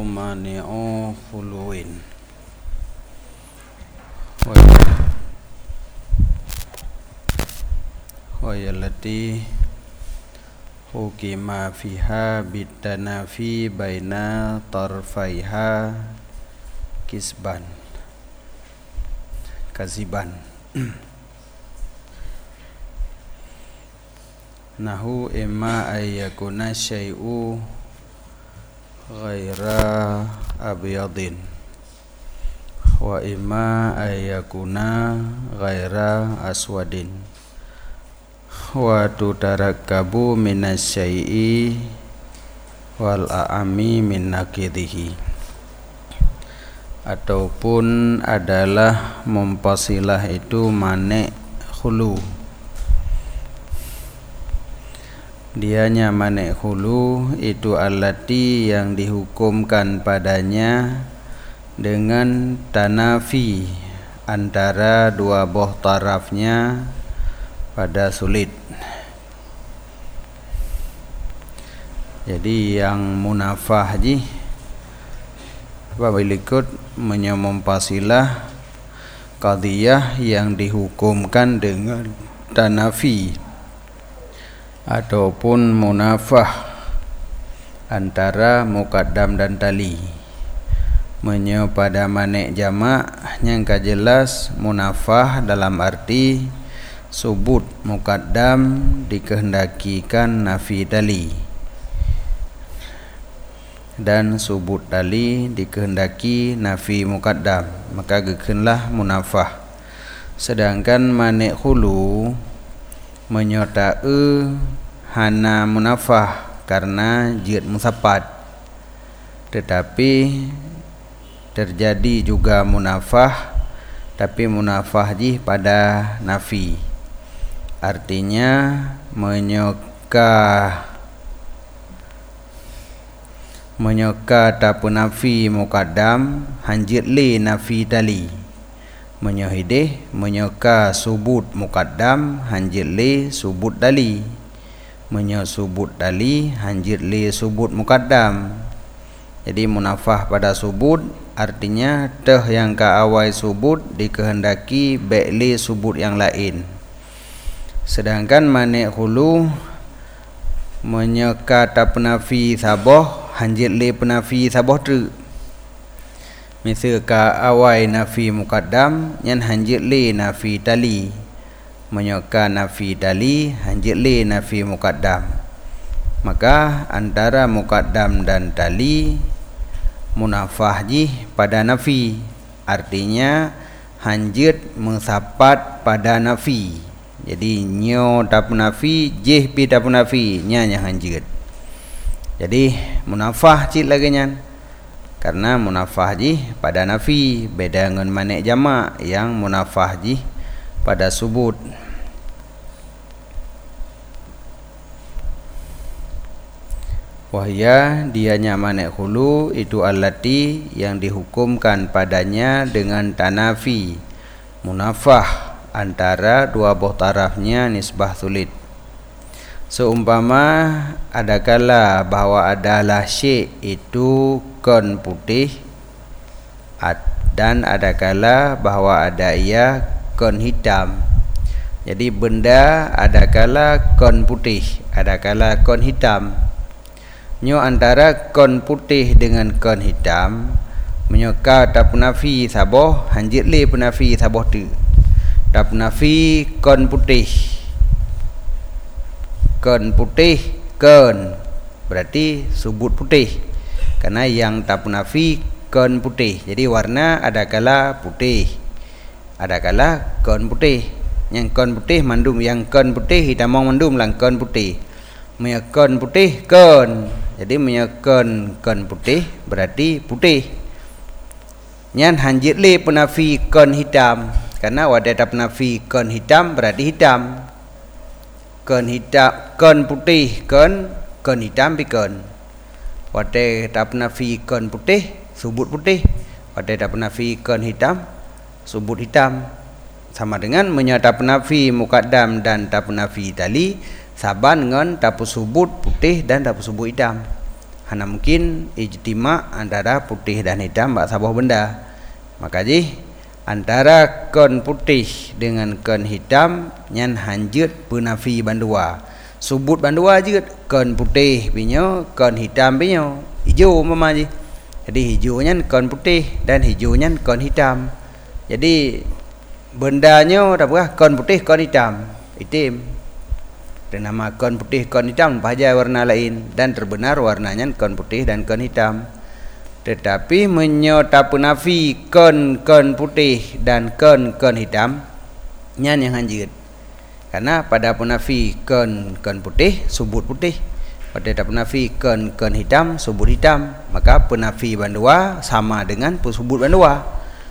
mani'u khuluin wa yallati hukima fiha bitanafi baina tarfaiha kisban kaziban nahu imma ayyakuna syai'u ghaira abyadin wa imma ayyakuna ghaira aswadin wa tutarakabu minasyai'i wal a'ami min nakidihi, ataupun adalah mumpasilah itu manek khulu. Dianya manek khulu itu allati yang dihukumkan padanya dengan tanafi antara dua boh tarafnya pada sulit. Jadi yang munafah ji wabilikut menyamumpasilah qadiyah yang dihukumkan dengan tanafi ataupun munafah antara muqaddam dan tali. Menyo pada manek jamak yang jelas munafah dalam arti subut muqaddam dikehendakikan nafi tali dan subut tali dikehendaki nafi muqaddam, maka gekenlah munafah. Sedangkan manek khulu menyertai hana munafah karena jid musapat, tetapi terjadi juga munafah, tapi munafah jih pada nafi, artinya menyoka tapu nafi muqaddam hanjit li nafi tali, menyohideh menyoka subut muqaddam hanjit li subut tali, menyosubut tali hanjit li subut muqaddam. Jadi munafah pada subut artinya teh yang ka awal subut dikehendaki baikli subut yang lain. Sedangkan manek khulu menyoka tapu nafi saboh hanjit li penafi saboh tu. Misal ka awal nafi muqaddam yang hanjit li nafi tali, menyoka nafi tali hanjit li nafi muqaddam, maka antara muqaddam dan tali munafah jih pada nafi, artinya hanjit mensapat pada nafi. Jadi nyo tapu nafi jih pi tapu nafi nya hanjit. Jadi munafah cik lagi nyan, karena munafah jih pada nafi, beda dengan manek jamak yang munafah jih pada subut. Wahya dianya manek khulu itu allati yang dihukumkan padanya dengan tanafi munafah antara dua boh tarafnya nisbah sulit. Seumpama adakala bahwa adalah syek itu kon putih dan adakala bahwa ada ia kon hitam. Jadi benda adakala kon putih, adakala kon hitam. Nyo antara kon putih dengan kon hitam menyoka tapu nafi saboh hanjit li penafi saboh tu. Tapu nafi kon putih, kon putih kon berarti subut putih, karena yang tapu nafi kon putih. Jadi warna adakala putih, adakala kon putih. Yang kon putih mandum, yang kon putih hitam mandum lang kon putih. Menyekon putih kon, jadi menyekon kon putih berarti putih. Nyan hanjit li penafi kon hitam, karena wadah tapu nafi kon hitam berarti hitam. Kon hitam, kon putih, kon hitam pikon. Wadah tapu nafi kon putih subut putih, wadah tapu nafi kon hitam subut hitam. Sama dengan menyatapu nafi muqaddam dan tapu nafi tali saban dengan tapu subut putih dan tapu subut hitam. hana mungkin ijtima antara putih dan hitam bak sabuh benda. Maka ji antara kon putih dengan kon hitam nyan hanjeut penafi bandua. Subut bandua jeut kon putih pinyo, kon hitam pinyo. Hijau mama ji. Jadi hijau nyan kon putih dan hijau nyan kon hitam. Jadi bendanya apa? Kon putih, kon hitam. Hitam. Dan nama kon putih, kon hitam bahagia warna lain dan terbenar warnanya kon putih dan kon hitam. Tetapi menyota penafi kon putih dan kon hitam nyan yang hanjit. Karena pada penafi kon putih subut putih, pada penafi kon hitam subut hitam, maka penafi bandua sama dengan subut bandua.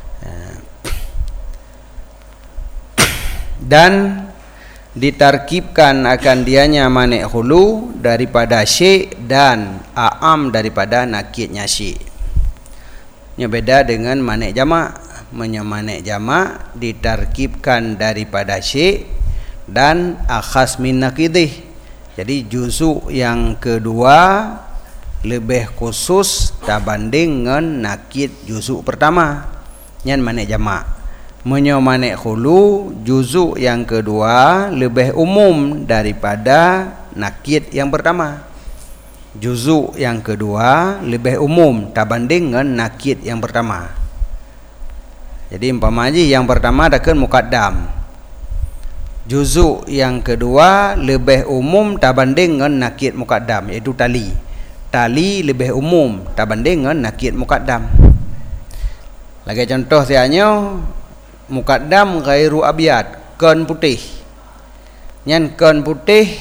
Dan ditarkibkan akan dianya manik hulu daripada syek dan a'am daripada nakidnya syek. Ini beda dengan manik jamak. Manik jamak ditarkibkan daripada syek dan akhas min nakidih. Jadi juzuk yang kedua lebih khusus berbanding dengan nakid juzuk pertama. Ini manik jamak. Manik hulu juzuk yang kedua lebih umum daripada nakid yang pertama. Juzuk yang kedua lebih umum berbanding dengan nakid yang pertama. Jadi umpama haji yang pertama adakan muqaddam. Juzuk yang kedua lebih umum berbanding dengan nakid muqaddam, iaitu tali. Tali lebih umum berbanding dengan nakid muqaddam. Lagi contoh sianya muqaddam ghairu abyad, kon putih. Nyan kon putih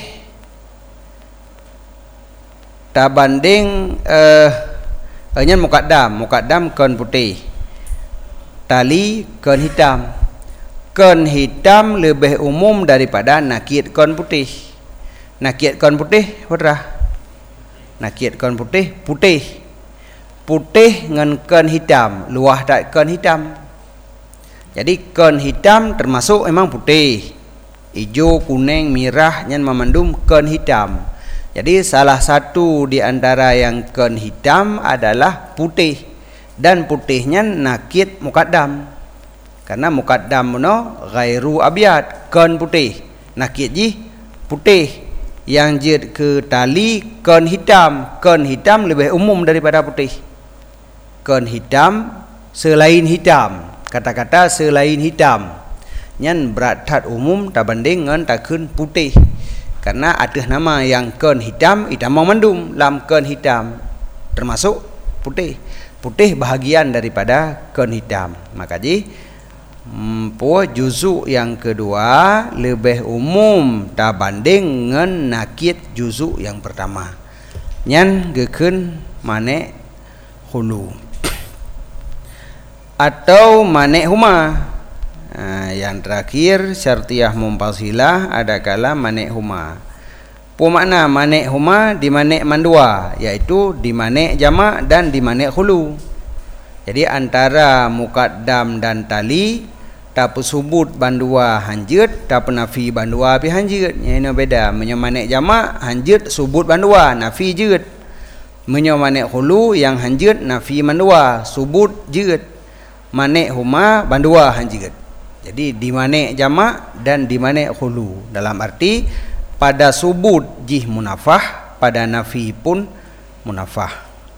tabanding nyan muqaddam kon putih. Tali kon hitam. Kon hitam lebih umum daripada nakid kon putih. Nakid kon putih berah. Nakid kon putih putih. Putih dengan kon hitam, luah tak kon hitam. Jadi kon hitam termasuk memang putih, hijau, kuning, merah yang memandum kon hitam. Jadi salah satu di antara yang kon hitam adalah putih, dan putihnya nakid muqaddam. Karena muqaddam no ghairu abyad, kon putih. Nakid ji putih. Yang jid ke tali kon hitam. Kon hitam lebih umum daripada putih. Kon hitam selain hitam. Kata-kata selain hitam nyan berat umum berbanding dengan takun putih. Karena ada nama yang kon hitam, hitam memandum lam kon hitam termasuk putih. Putih bahagian daripada kon hitam. Maka ji juzuk yang kedua lebih umum berbanding dengan nakid juzuk yang pertama. Nyan gekun manik hulu atau manik huma. Yang terakhir syartiyah mumpasilah ada kala manik huma. Makna manik huma di manik mandua, iaitu di manik jamak dan di manik hulu. Jadi antara muqaddam dan tali tak subut bandua hanjut, tak nafi bandua pi hanjut. Ini beda. Menyo manik jamak hanjut subut bandua nafi jut. Menyo manik hulu yang hanjut nafi mandua subut jut. Manik huma bandua hanjit. Jadi di manik jamak dan di manik hulu. Dalam arti pada subut jih munafah, pada nafi pun munafah.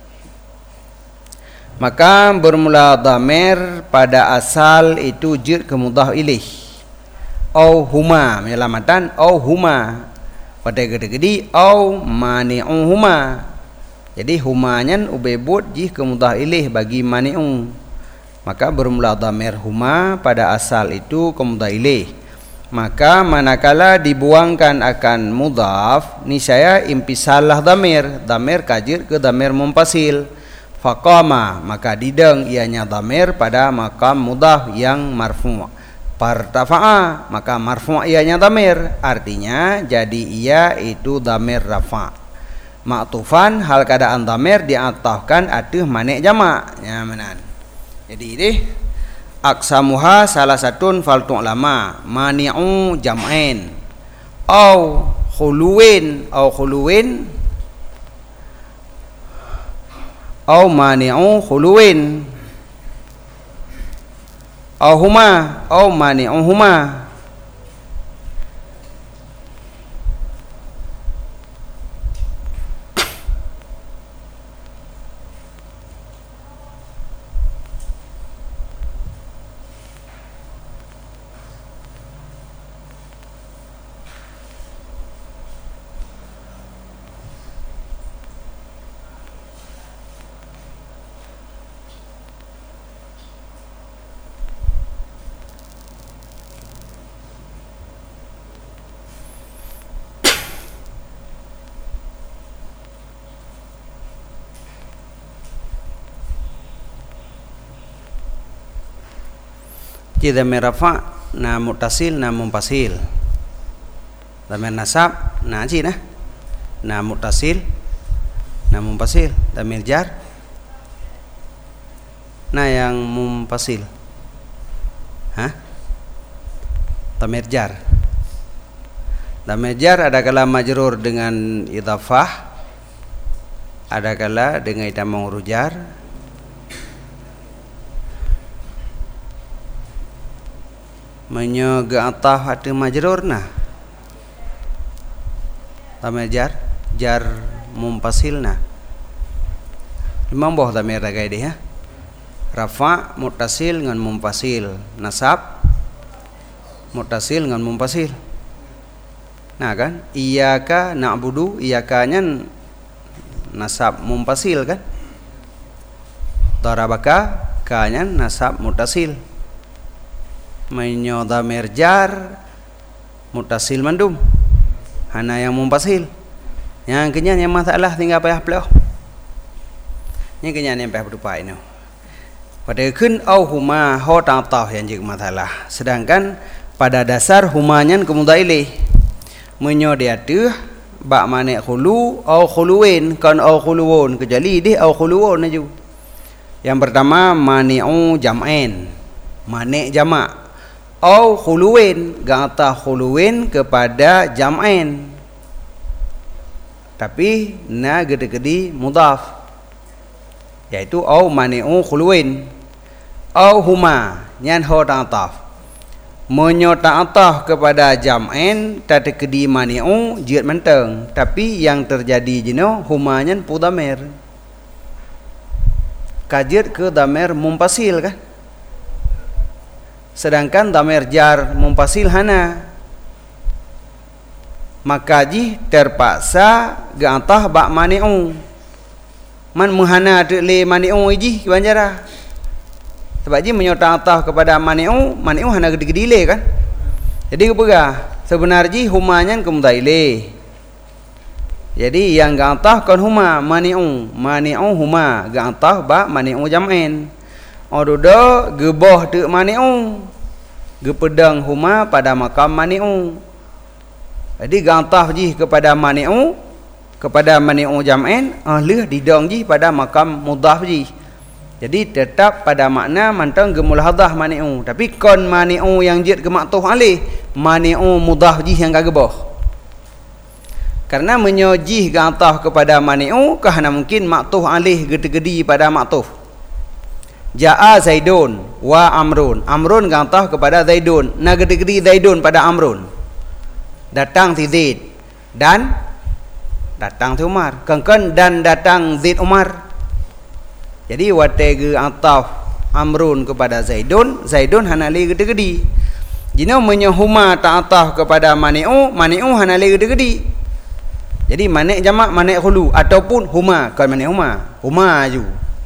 Maka bermula dhamir pada asal itu jid ke mudhaf ilaih. Au huma menyelamatan au huma. Pada gede-gede au mani'u huma. Jadi humanya ubebut jih ke mudhaf ilaih bagi mani'u. Maka bermula dhamir huma pada asal itu ke mudhaf ilaih. Maka manakala dibuangkan akan mudhaf, niscaya impisalah dhamir. Dhamir kajir ke dhamir mumpasil. Faqama, maka dideng ianya dhamir pada makam mudhaf yang marfu'. Partafa'a, maka marfu' ianya dhamir. Artinya jadi ia itu dhamir rafa'. Ma'tufan hal keadaan dhamir diatafkan atuh manik jamak. Ya menan. Jadi ini aksamuha salah satu faltu ulama mani'u jam'ain au khuluwin au mani'u khuluwin, au huma au mani'u huma. Jadi dhamir rafa na muttasil na munfasil. Dhamir nasab na chi na muttasil na munfasil. Dhamir jar na yang munfasil. Dhamir jar. Dhamir jar ada kala majrur dengan idhafah, ada kala dengan idamah rujar. Menyoga atah hati majrur nah dhamir jar munfasil nah imam boh dhamir ragai dia rafa muttasil dengan munfasil, nasab muttasil dengan munfasil. Nah kan iyyaka na'budu, iyyakanya nasab munfasil kan, darabaka kanya nasab muttasil. Menyo dhamir jar muttasil mandum hana yang munfasil. Yang kenyan yang masalah tinggal payah peleh. Yang kenyan yang payah berupa ini. Pada kun au huma ho ta'tah yang jadi masalah. Sedangkan pada dasar humanya kemudah ilih. Menyo dia tu bak manik khulu au khuluwin kan au khuluwun kecuali dia au khuluwun aja. Yang pertama mani'u jam'ain, manik jamak. Au khuluwin, gata khuluwin kepada jam'ain. Tapi na gede-gede mudhaf. Yaitu au mani'u khuluwin. Au huma, nyan ho ta'ataf. Menyo ta'ataf kepada jam'ain tadi kedi mani'u jiat menteng. Tapi yang terjadi jino huma nyan pu dhamir. Kajiat ke dhamir munfasil kan? Sedangkan dhamir jar munfasil hana, maka ji terpaksa gantah bak mani'u. Man muhana le mani'u ji banjara. Sebab ji menyota atah kepada mani'u hana gede-gede le kan. Jadi kepegah sebenarnya humanya kemudah le. Jadi yang gantah kan huma mani'u huma gantah bak mani'u jam'ain. Ododo geboh tu mani'u, gepedang huma pada makam mani'u. Jadi gantah ji kepada mani'u jam'ain, leh didang ji pada makam mudhaf ji. Jadi tetap pada makna mantang gemulhadah mani'u. Tapi kon mani'u yang jid ke maktuh alih, mani'u mudhaf ji yang gageboh. Karena menyojih gantah kepada mani'u, kerana mungkin maktuh alih gede-gede pada maktuh. Ja'a Zaidun wa Amrun. Amrun gantah kepada Zaidun. Na gede-gede Zaidun pada Amrun. Datang si Zaid dan datang si Umar. Kengken dan datang Zaid Umar. Jadi watege ataf Amrun kepada Zaidun, Zaidun hanali gede-gede. Jino menyahuma ta'ataf kepada mani'u hana le gede-gede. Jadi manik jamak manik khulu ataupun huma kan manik huma ju.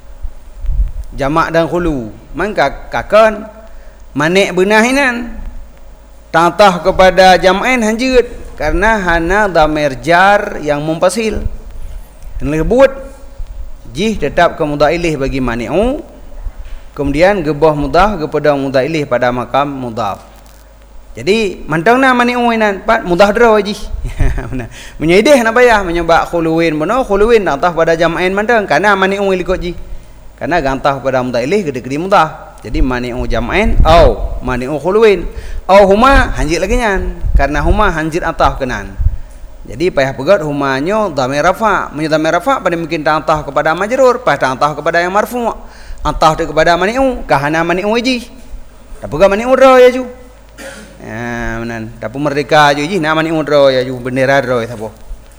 Jamak dan khulu. Maka kakan manik benah inan. Ta'ataf kepada jam'ain hanjut karena hana dhamir jar yang munfasil. Lebut jih tetap ke mudhaf ilaih bagi mani'u. Kemudian gebah mudhaf kepada mudhaf ilaih pada makam mudhaf. Jadi mantang na mani'u inan pat mudhaf draw ji. Menyaideh na bayah menyebab khuluwin benar khuluwin atah pada jam'ain mantang karena mani'u ilikot ji. Karena gantah pada mudhaf ilaih gede-gede mudhaf. Jadi mani'u jam'ain au mani'u khuluwin au huma hanjit lagi nyan karena huma hanjit atah kenan. Jadi payah pegat humanya dhamir rafa. Menyo dhamir rafa pada mungkin ta'antah kepada majrur, pas ta'antah kepada yang marfu'. Antah tu kepada mani'u, kahana mani'u ji. Tak pegat mani'u ra ya ju. Menan, tak pun merdeka ju ji, na mani'u ra ya ju bendera ra sapa.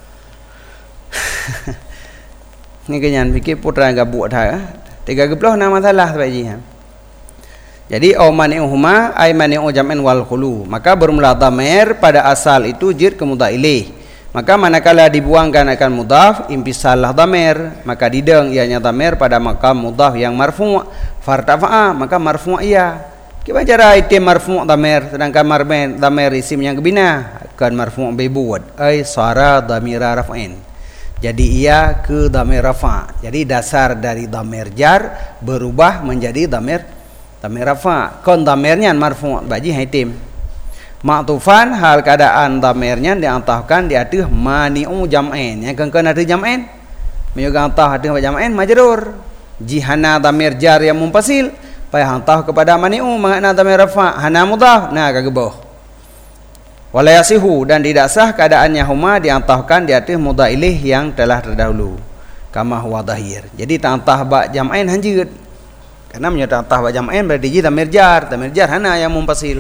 Ni kenyan fikir putra gabuk dah. 30 nama salah sebab ji. Jadi mani'u huma ay mani'u jam'an wal khulu. Maka bermula dhamir pada asal itu jid ke mudhaf ilaih. Maka manakala dibuangkan akan mudhaf impisalah dhamir, maka dideng ianya dhamir pada makam mudhaf yang marfu' fartafa'a, maka marfu' ia. Kita cara itim marfu' dhamir, sedangkan dhamir isim yang kebina kan marfu' bibuad ay sara dhamira raf'in. Jadi ia ke dhamir rafa'. Jadi dasar dari dhamir jar berubah menjadi dhamir rafa'. Kon dhamirnya marfu' baji itim. Ma'tufan hal keadaan dhamirnya diantahkan di atas mani'u jam'ain. Yang kan ada jam'ain. Menyuga antah atas jam'ain majrur. Jihana dhamir jar yang mumpasil. Payah antah kepada mani'u makna dhamir rafa'. Hana mudhaf. Nah kageboh. Walayasihu dan tidak sah keadaannya huma diantahkan di atas mudhaf ilaih yang telah terdahulu. Kama huwa dhahir. Jadi tak antah ba' jam'ain hanjud. Karena menyuga antah ba' jam'ain berarti ji dhamir jar. Dhamir jar hana yang mumpasil.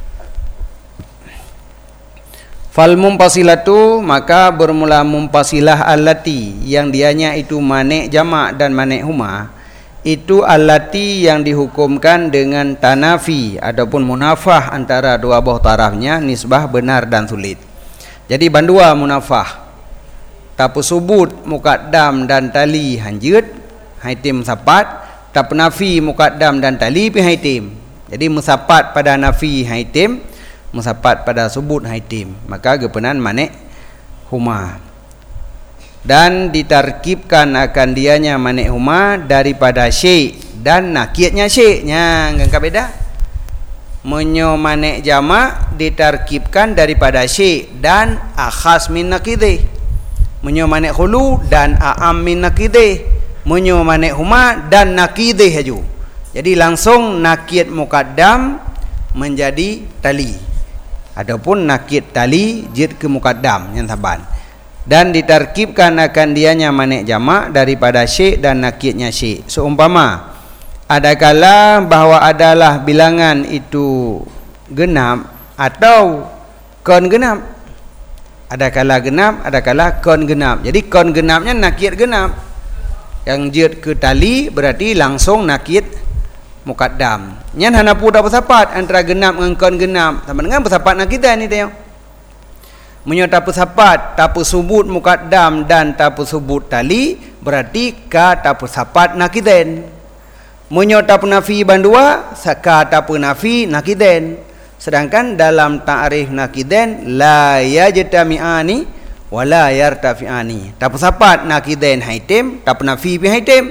Fal mumpasilatu maka bermula mumpasilah allati yang dianya itu manik jamak dan manik huma, itu allati yang dihukumkan dengan tanafi ataupun munafah antara dua buah tarafnya nisbah benar dan sulit. Jadi bandua munafah tapu subut muqaddam dan tali hanjud haitim sapat, tapu nafi muqaddam dan tali pi haitim. Jadi musapat pada nafi haitim, musapat pada subut haitim, maka gepenan manik huma. Dan ditarkibkan akan dianya manik huma daripada syai' dan nakidnya syai'-nya. Ngangkat beda. Menyo manik jamak ditarkibkan daripada syai' dan akhas min nakidih. Menyo manik khulu dan a'am min nakidih. Menyo manik huma dan nakidih haju. Jadi langsung nakid muqaddam menjadi tali. Adapun nakid tali jid ke muqaddam yang saban. Dan ditarkibkan akan dianya manik jamak daripada syai' dan nakidnya syai'. Seumpama adakala bahawa adalah bilangan itu genap atau kon genap. Adakala genap, adakala kon genap. Jadi kon genapnya nakid genap. Yang jid ke tali berarti langsung nakid muqaddam. Nyan hana pu dak bersapat antara genap dengan kon genap. Sama dengan bersapat nak kita ni tengok. Menyo tapu sapat, tapu subut muqaddam dan tapu subut tali berarti ka tapu sapat nakiden. Menyo tapu nafi bandua saka tapu nafi nakiden. Sedangkan dalam ta'rif nakiden la yajtami'ani wa la yartafi'ani. Tapu sapat nakiden haitim, tapu nafi pi haitim.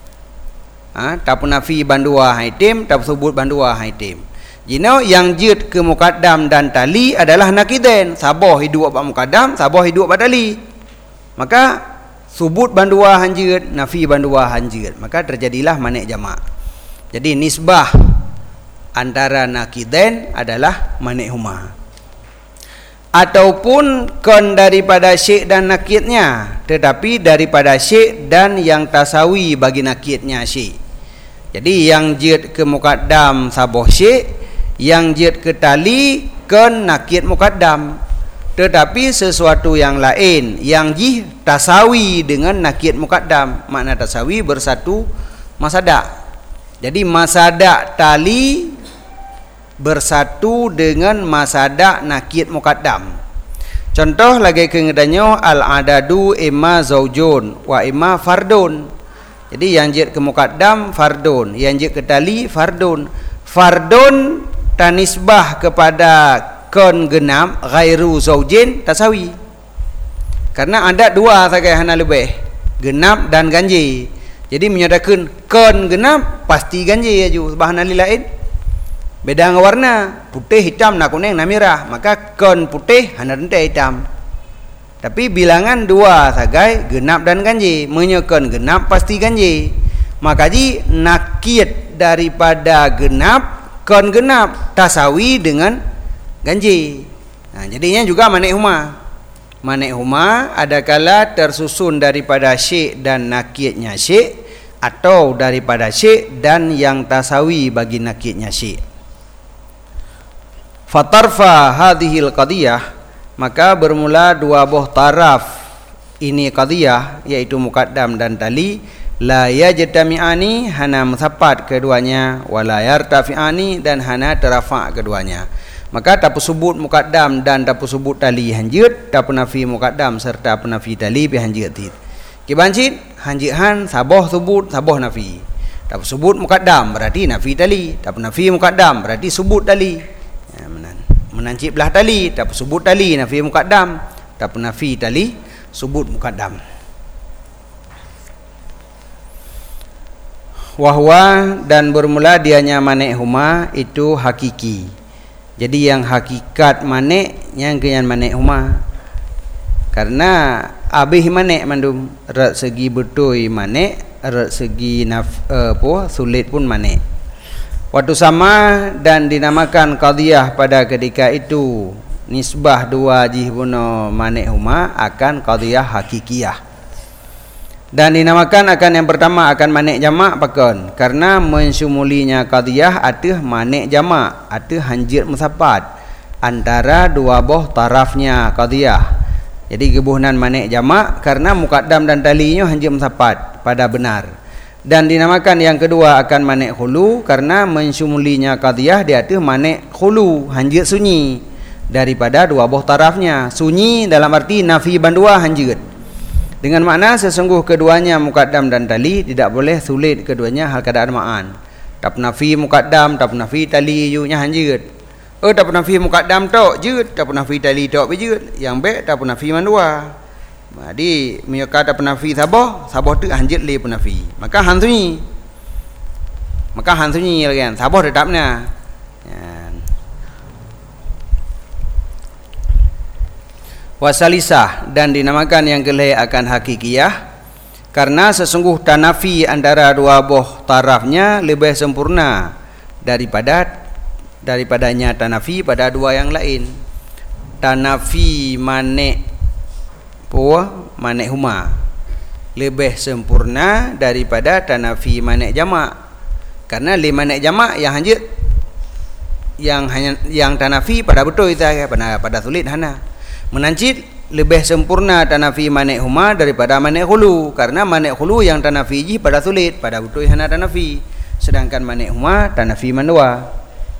Tapu nafi bandua haitim, tapu subut bandua haitim. Jino yang jid ke muqaddam dan tali adalah nakiden. Sabah hidup ba muqaddam, sabah hidup ba tali. Maka subut bandua hanjid, nafi bandua hanjid. Maka terjadilah manik jamak. Jadi nisbah antara nakiden adalah manik huma. Ataupun kon daripada syai' dan nakidnya, tetapi daripada syai' dan yang tasawi bagi nakidnya syai'. Jadi yang jid ke muqaddam saboh syai', yang jid ke tali kon nakid muqaddam. Tetapi sesuatu yang lain yang jih tasawi dengan nakid muqaddam, makna tasawi bersatu masadak. Jadi masadak tali bersatu dengan masadak nakid muqaddam. Contoh lagi kengedanyo al-adadu imma zaujun wa imma fardun. Jadi yang jid ke muqaddam fardun, yang jid ke tali fardun. Fardun tanisbah kepada kon genam ghairu zaujin tasawi. Karena ada dua saja hana lebih, genap dan ganjil. Jadi menyatakan kon genap pasti ganjil aju bahana lain. Beda dengan warna, putih, hitam, nak kuning, nak merah. Maka kon putih, hana rentai hitam. Tapi bilangan dua sagai genap dan ganjil. Menyokon genap pasti ganjil. Maka ji nakid daripada genap, kon genap tasawi dengan ganjil. Nah, jadinya juga manik huma. manik huma adakala tersusun daripada syekh dan nakidnya syekh atau daripada syekh dan yang tasawi bagi nakidnya syekh. Fatarfa hadhil qadiyah, maka bermula dua buah taraf ini qadiyah, iaitu muqaddam dan tali, la yajtami'ani, hana musapat keduanya, wala yartafi'ani, dan hana terafa' keduanya. Maka tak sebut muqaddam dan tak sebut tali hanjit, tak nafi muqaddam serta nafi tali bi hanjit tit. Kibancit hanjit han saboh sebut saboh nafi. Tak sebut muqaddam berarti nafi tali, tak nafi muqaddam berarti sebut tali. Menancip belah tali, tak sebut tali nafi muqaddam, tak nafi tali sebut muqaddam. Wahwa, dan bermula dianya manik huma itu hakiki. Jadi yang hakikat manik yang kenyan manik huma. Karena abih manik mandum, rat segi betul manik, rat segi sulit pun manik. Waktu sama dan dinamakan qadiyah pada ketika itu nisbah dua jihbuno manik huma akan qadiyah hakikiyah. Dan dinamakan akan yang pertama akan manik jamak pakon, karena mensumulinya qadiyah atih manik jamak, atih hanjir musapat antara dua boh tarafnya qadiyah. Jadi gebuhnan manik jamak karena muqaddam dan talinya hanjir musapat pada benar. Dan dinamakan yang kedua akan manik khulu karena mensumulinya qadiyah dia tu manik khulu, hanjit sunyi daripada dua buah tarafnya. Sunyi dalam arti nafi bandua hanjit. Dengan makna sesungguh keduanya muqaddam dan tali tidak boleh sulit keduanya hal keadaan ma'an. Tak nafi muqaddam, tak nafi tali yunya hanjit. Tak nafi muqaddam tok jut, tak nafi tali tok bejut. Yang baik tak nafi mandua. Jadi menyokata penafi saboh tu hanjit li penafi. Maka han sunyi kan saboh tetapnya. Wasalisah, dan dinamakan yang kelih akan hakikiyah karena sesungguh tanafi antara dua boh tarafnya lebih sempurna daripadanya tanafi pada dua yang lain. Tanafi manik manik huma lebih sempurna daripada tanafi manik jamak. Karena li manik jamak yang hanjit yang tanafi pada betul itu pada sulit hana. Menancit lebih sempurna tanafi manik huma daripada manik khulu, karena manik khulu yang tanafi ji pada sulit, pada betul hana tanafi. Sedangkan manik huma tanafi mandua.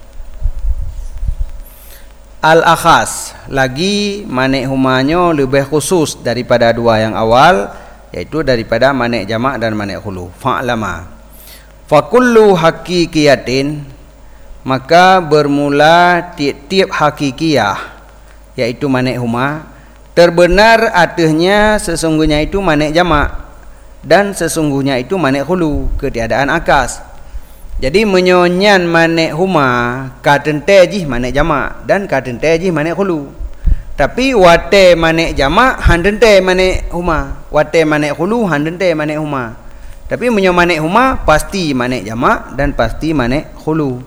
Al-akhas, lagi manik humanya lebih khusus daripada dua yang awal, yaitu daripada manik jamak dan manik khulu. Fa'lama fa kullu haqiqiyatin, maka bermula tiap-tiap hakikiyah, yaitu manik huma, terbenar artinya sesungguhnya itu manik jamak dan sesungguhnya itu manik khulu, ketiadaan akas. Jadi menyonyan manik huma katente jih manik jamak dan katente jih manik khulu. Tapi wate manik jamak handente manik huma, wate manik khulu handente manik huma. Tapi menyo manik huma pasti manik jamak dan pasti manik khulu.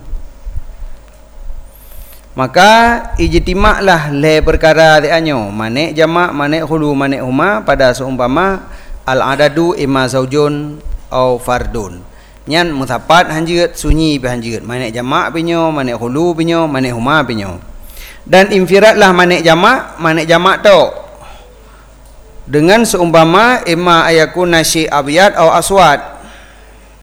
Maka ijtimaklah le perkara dianyo manik jamak, manik khulu, manik huma pada seumpama al-adadu imma zaujun au fardun. Nyan musapat hanjit, sunyi pi hanjit, manik jamak pinyo, manik khulu pinyo, manik huma pinyo. Dan infiradlah manik jamak tu dengan seumpama imma ayakuna syai' abyad au aswad,